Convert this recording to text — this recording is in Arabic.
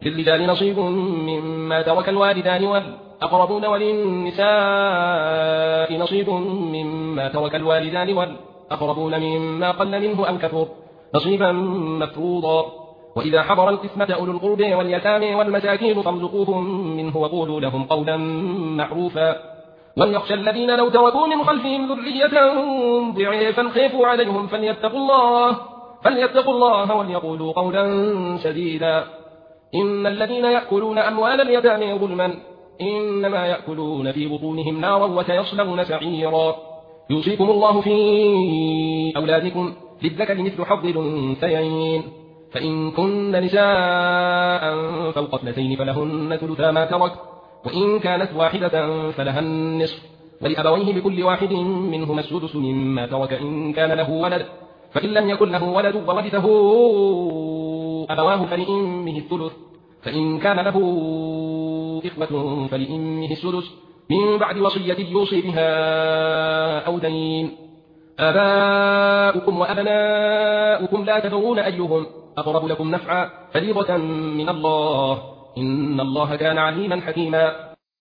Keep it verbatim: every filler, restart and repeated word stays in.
للرجال نصيب مما ترك الوالدان والأقربون وللنساء نصيب مما ترك الوالدان والأقربون مما قل منه أو كثر نصيبا مفروضا. وإذا حضر القسمة أولو القرب واليتامى والمساكين فارزقوهم منه وقولوا لهم قولا معروفا. وليخشى الذين لو تركوا من خلفهم ذرية ضعيفا خافوا عليهم فليتقوا الله فليتقوا الله وليقولوا قولا سديدا. إن الذين يأكلون أموال اليتامى ظلما إنما يأكلون في بطونهم نارا وسيصلون سعيرا. يوصيكم الله في أولادكم للذكر مثل حظ الأنثيين فإن كن نساء فوق اثنتين فلهن ثلثا ما ترك وإن كانت واحدة فلها النصف ولأبويه بكل واحد منهما السدس مما ترك إن كان له ولد فإن لم يكن له ولد وورثه أبواه فلأمه الثلث فإن كان له إخوة فلأمه السدس من بعد وصية يوصي بها أو دين. آباؤكم وأبناؤكم لا تدرون أيهم أقرب لكم نفعا فريضة من الله إن الله كان عليما حكيما.